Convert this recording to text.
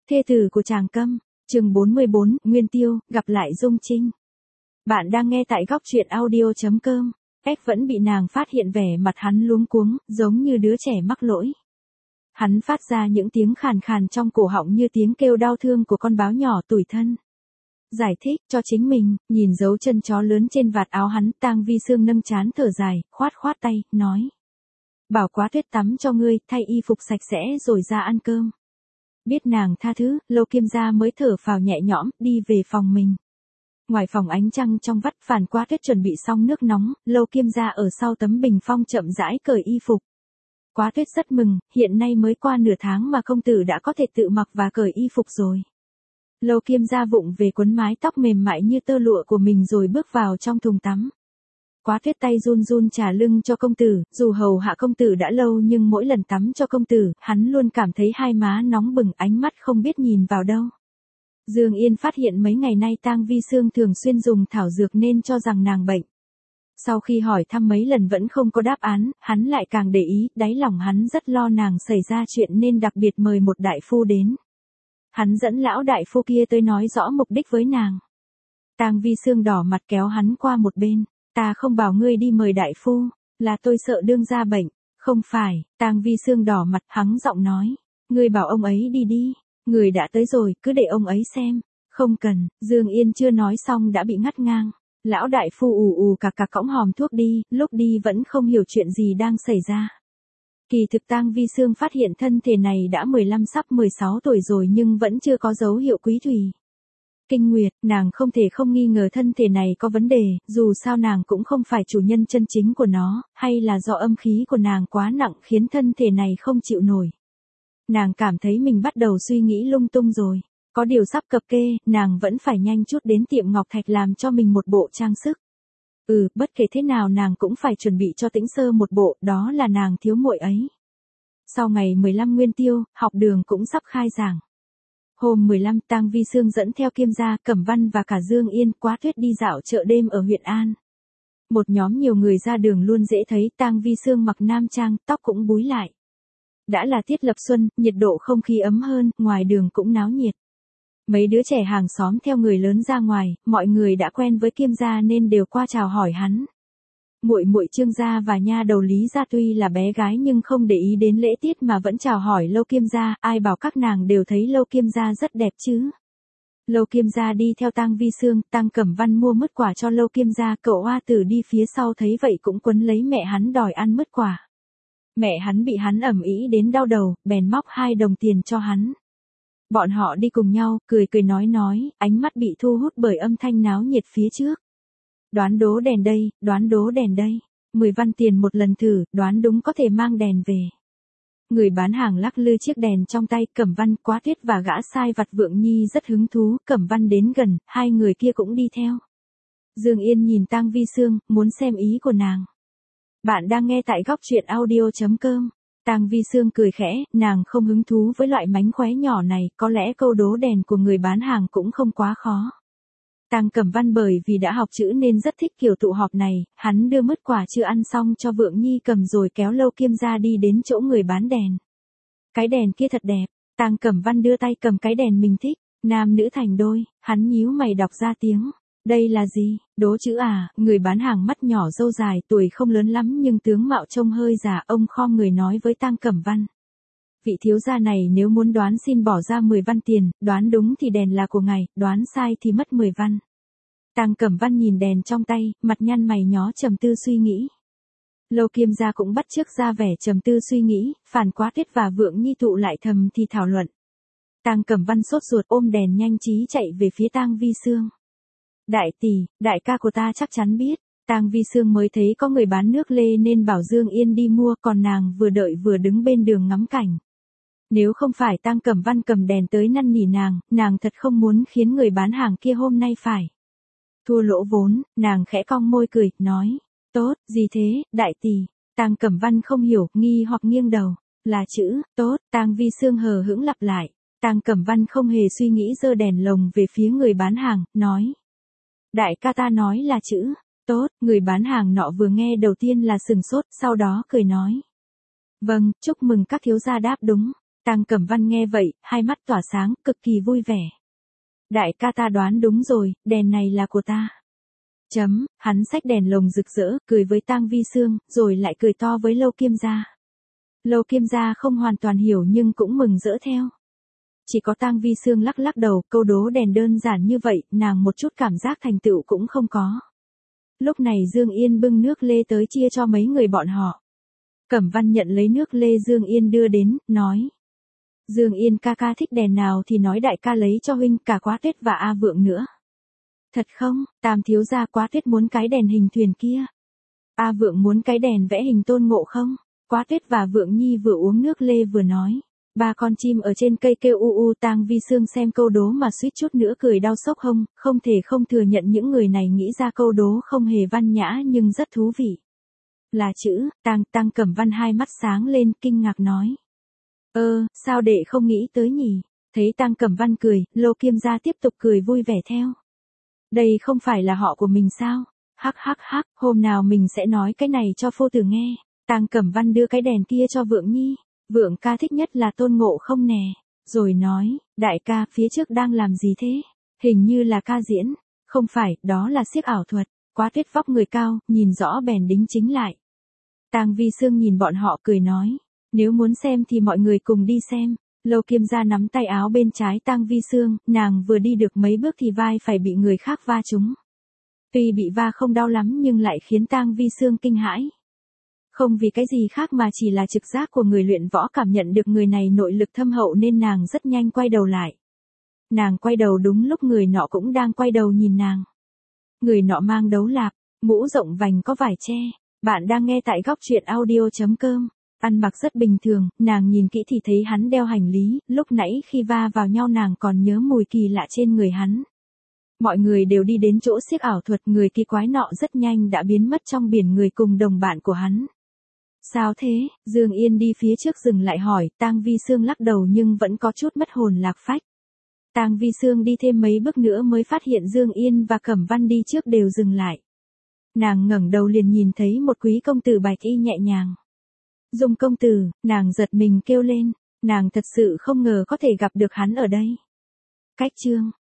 Thê tử của Tràng Câm, chương 44, Nguyên Tiêu, gặp lại Dung Trinh. Bạn đang nghe tại góc truyện audio.com. F vẫn bị nàng phát hiện vẻ mặt hắn luống cuống, giống như đứa trẻ mắc lỗi. Hắn phát ra những tiếng khàn khàn trong cổ họng như tiếng kêu đau thương của con báo nhỏ tủi thân. Giải thích cho chính mình, nhìn dấu chân chó lớn trên vạt áo hắn, Tang Vi Sương nâng trán thở dài, khoát tay, nói. Bảo Quá Tuyết tắm cho ngươi, thay y phục sạch sẽ rồi ra ăn cơm. Biết nàng tha thứ, Lâu Kiêm Gia mới thở phào nhẹ nhõm, đi về phòng mình. Ngoài phòng ánh trăng trong vắt, Phàn Quá Tuyết chuẩn bị xong nước nóng, Lâu Kiêm Gia ở sau tấm bình phong chậm rãi cởi y phục. Quá Tuyết rất mừng, hiện nay mới qua nửa tháng mà công tử đã có thể tự mặc và cởi y phục rồi. Lâu Kiêm Gia vụng về quấn mái tóc mềm mại như tơ lụa của mình rồi bước vào trong thùng tắm. Quá Tuyết tay run run trà lưng cho công tử, dù hầu hạ công tử đã lâu nhưng mỗi lần tắm cho công tử, hắn luôn cảm thấy hai má nóng bừng, ánh mắt không biết nhìn vào đâu. Dương Yên phát hiện mấy ngày nay Tang Vi Sương thường xuyên dùng thảo dược nên cho rằng nàng bệnh. Sau khi hỏi thăm mấy lần vẫn không có đáp án, hắn lại càng để ý, đáy lòng hắn rất lo nàng xảy ra chuyện nên đặc biệt mời một đại phu đến. Hắn dẫn lão đại phu kia tới nói rõ mục đích với nàng. Tang Vi Sương đỏ mặt kéo hắn qua một bên. Ta không bảo ngươi đi mời đại phu, là tôi sợ đương gia bệnh. Không phải, Tang Vi Sương đỏ mặt, hắng giọng nói. Ngươi bảo ông ấy đi đi, người đã tới rồi, cứ để ông ấy xem. Không cần, Dương Yên chưa nói xong đã bị ngắt ngang. Lão đại phu ù ù cà cõng hòm thuốc đi, lúc đi vẫn không hiểu chuyện gì đang xảy ra. Kỳ thực Tang Vi Sương phát hiện thân thể này đã 15 sắp 16 tuổi rồi nhưng vẫn chưa có dấu hiệu quý thủy. Kinh nguyệt, nàng không thể không nghi ngờ thân thể này có vấn đề, dù sao nàng cũng không phải chủ nhân chân chính của nó, hay là do âm khí của nàng quá nặng khiến thân thể này không chịu nổi. Nàng cảm thấy mình bắt đầu suy nghĩ lung tung rồi, có điều sắp cập kê, nàng vẫn phải nhanh chút đến tiệm Ngọc Thạch làm cho mình một bộ trang sức. Bất kể thế nào nàng cũng phải chuẩn bị cho Tĩnh Sơ một bộ, đó là nàng thiếu muội ấy. Sau ngày 15 Nguyên Tiêu, học đường cũng sắp khai giảng. Hôm 15, Tang Vi Sương dẫn theo Kiêm Gia, Cẩm Văn và cả Dương Yên, Quá Tuyết đi dạo chợ đêm ở huyện An. Một nhóm nhiều người ra đường luôn dễ thấy, Tang Vi Sương mặc nam trang, tóc cũng búi lại. Đã là tiết lập xuân, nhiệt độ không khí ấm hơn, ngoài đường cũng náo nhiệt. Mấy đứa trẻ hàng xóm theo người lớn ra ngoài, mọi người đã quen với Kiêm Gia nên đều qua chào hỏi hắn. Muội muội Trương gia và nha đầu Lý gia tuy là bé gái nhưng không để ý đến lễ tiết mà vẫn chào hỏi Lâu Kiêm Gia, ai bảo các nàng đều thấy Lâu Kiêm Gia rất đẹp chứ. Lâu Kiêm Gia đi theo Tang Vi Sương, Tang Cẩm Văn mua mứt quả cho Lâu Kiêm Gia, cậu Hoa Tử đi phía sau thấy vậy cũng quấn lấy mẹ hắn đòi ăn mứt quả. Mẹ hắn bị hắn ầm ĩ đến đau đầu, bèn móc 2 đồng tiền cho hắn. Bọn họ đi cùng nhau, cười cười nói, ánh mắt bị thu hút bởi âm thanh náo nhiệt phía trước. Đoán đố đèn đây, đoán đố đèn đây. 10 văn tiền một lần thử, đoán đúng có thể mang đèn về. Người bán hàng lắc lư chiếc đèn trong tay, Cẩm Văn, Quá Tuyết và gã sai vặt Vượng Nhi rất hứng thú, Cẩm Văn đến gần, hai người kia cũng đi theo. Dương Yên nhìn Tang Vi Sương, muốn xem ý của nàng. Bạn đang nghe tại góc truyện audio.com. Tang Vi Sương cười khẽ, nàng không hứng thú với loại mánh khóe nhỏ này, có lẽ câu đố đèn của người bán hàng cũng không quá khó. Tang Cẩm Văn bởi vì đã học chữ nên rất thích kiểu tụ họp này, hắn đưa mứt quả chưa ăn xong cho Vượng Nhi cầm rồi kéo Lâu Kiêm Gia đi đến chỗ người bán đèn. Cái đèn kia thật đẹp, Tang Cẩm Văn đưa tay cầm cái đèn mình thích, nam nữ thành đôi, hắn nhíu mày đọc ra tiếng. Đây là gì, đố chữ à, người bán hàng mắt nhỏ râu dài, tuổi không lớn lắm nhưng tướng mạo trông hơi già, ông khom người nói với Tang Cẩm Văn. Vị thiếu gia này nếu muốn đoán xin bỏ ra 10 văn tiền, đoán đúng thì đèn là của ngài, đoán sai thì mất 10 văn. Tang Cẩm Văn nhìn đèn trong tay, mặt nhăn mày nhó trầm tư suy nghĩ. Lâu Kiêm Gia cũng bắt chước ra vẻ trầm tư suy nghĩ, Phàn Quá Tuyết và Vượng Nhi tụ lại thầm thì thảo luận. Tang Cẩm Văn sốt ruột ôm đèn nhanh trí chạy về phía Tang Vi Sương. Đại tỷ, đại ca của ta chắc chắn biết. Tang Vi Sương mới thấy có người bán nước lê nên bảo Dương Yên đi mua, còn nàng vừa đợi vừa đứng bên đường ngắm cảnh. Nếu không phải Tang Cẩm Văn cầm đèn tới năn nỉ nàng thật không muốn khiến người bán hàng kia hôm nay phải thua lỗ vốn, nàng khẽ cong môi cười, nói, tốt, gì thế, đại tỷ. Tang Cẩm Văn không hiểu, nghi hoặc nghiêng đầu, là chữ, tốt, Tang Vi Sương hờ hững lặp lại. Tang Cẩm Văn không hề suy nghĩ giơ đèn lồng về phía người bán hàng, nói. Đại ca ta nói là chữ, tốt, người bán hàng nọ vừa nghe đầu tiên là sừng sốt, sau đó cười nói. Vâng, chúc mừng các thiếu gia đáp đúng. Tang Cẩm Văn nghe vậy, hai mắt tỏa sáng, cực kỳ vui vẻ. Đại ca ta đoán đúng rồi, đèn này là của ta. Hắn xách đèn lồng rực rỡ, cười với Tang Vi Sương, rồi lại cười to với Lâu Kiêm gia. Lâu Kiêm gia không hoàn toàn hiểu nhưng cũng mừng rỡ theo. Chỉ có Tang Vi Sương lắc lắc đầu, câu đố đèn đơn giản như vậy, nàng một chút cảm giác thành tựu cũng không có. Lúc này Dương Yên bưng nước lê tới chia cho mấy người bọn họ. Cẩm Văn nhận lấy nước lê Dương Yên đưa đến, nói. Dương Yên ca ca thích đèn nào thì nói đại ca lấy cho huynh, cả Quá Tuyết và A Vượng nữa. Thật không, Tam thiếu gia Quá Tuyết muốn cái đèn hình thuyền kia. A Vượng muốn cái đèn vẽ hình Tôn Ngộ không? Quá Tuyết và Vượng Nhi vừa uống nước lê vừa nói. Ba con chim ở trên cây kêu u u. Tang Vi Sương xem câu đố mà suýt chút nữa cười đau sốc hông, không thể không thừa nhận những người này nghĩ ra câu đố không hề văn nhã nhưng rất thú vị. Là chữ, Tang Cẩm Văn hai mắt sáng lên, kinh ngạc nói. Sao đệ không nghĩ tới nhỉ? Thấy Tang Cẩm Văn cười, Lô Kiêm gia tiếp tục cười vui vẻ theo. Đây không phải là họ của mình sao? Hắc, hôm nào mình sẽ nói cái này cho phu tử nghe. Tang Cẩm Văn đưa cái đèn kia cho Vượng Nhi. Vượng ca thích nhất là Tôn Ngộ không nè. Rồi nói, đại ca phía trước đang làm gì thế? Hình như là ca diễn. Không phải, đó là xiếc ảo thuật. Quá Tuyết vóc người cao, nhìn rõ bèn đính chính lại. Tang Vi Sương nhìn bọn họ cười nói. Nếu muốn xem thì mọi người cùng đi xem. Lâu Kiêm gia nắm tay áo bên trái Tang Vi Sương, nàng vừa đi được mấy bước thì vai phải bị người khác va trúng. Tuy bị va không đau lắm nhưng lại khiến Tang Vi Sương kinh hãi. Không vì cái gì khác mà chỉ là trực giác của người luyện võ cảm nhận được người này nội lực thâm hậu nên nàng rất nhanh quay đầu lại. Nàng quay đầu đúng lúc người nọ cũng đang quay đầu nhìn nàng. Người nọ mang đấu lạp, mũ rộng vành có vải che. Bạn đang nghe tại góc truyện audio.com. Ăn mặc rất bình thường, nàng nhìn kỹ thì thấy hắn đeo hành lý, lúc nãy khi va vào nhau nàng còn nhớ mùi kỳ lạ trên người hắn. Mọi người đều đi đến chỗ xiếc ảo thuật, người kỳ quái nọ rất nhanh đã biến mất trong biển người cùng đồng bạn của hắn. Sao thế? Dương Yên đi phía trước dừng lại hỏi, Tang Vi Sương lắc đầu nhưng vẫn có chút mất hồn lạc phách. Tang Vi Sương đi thêm mấy bước nữa mới phát hiện Dương Yên và Cẩm Văn đi trước đều dừng lại. Nàng ngẩng đầu liền nhìn thấy một quý công tử bạch y nhẹ nhàng. Dung công tử, nàng giật mình kêu lên, nàng thật sự không ngờ có thể gặp được hắn ở đây. Cách chương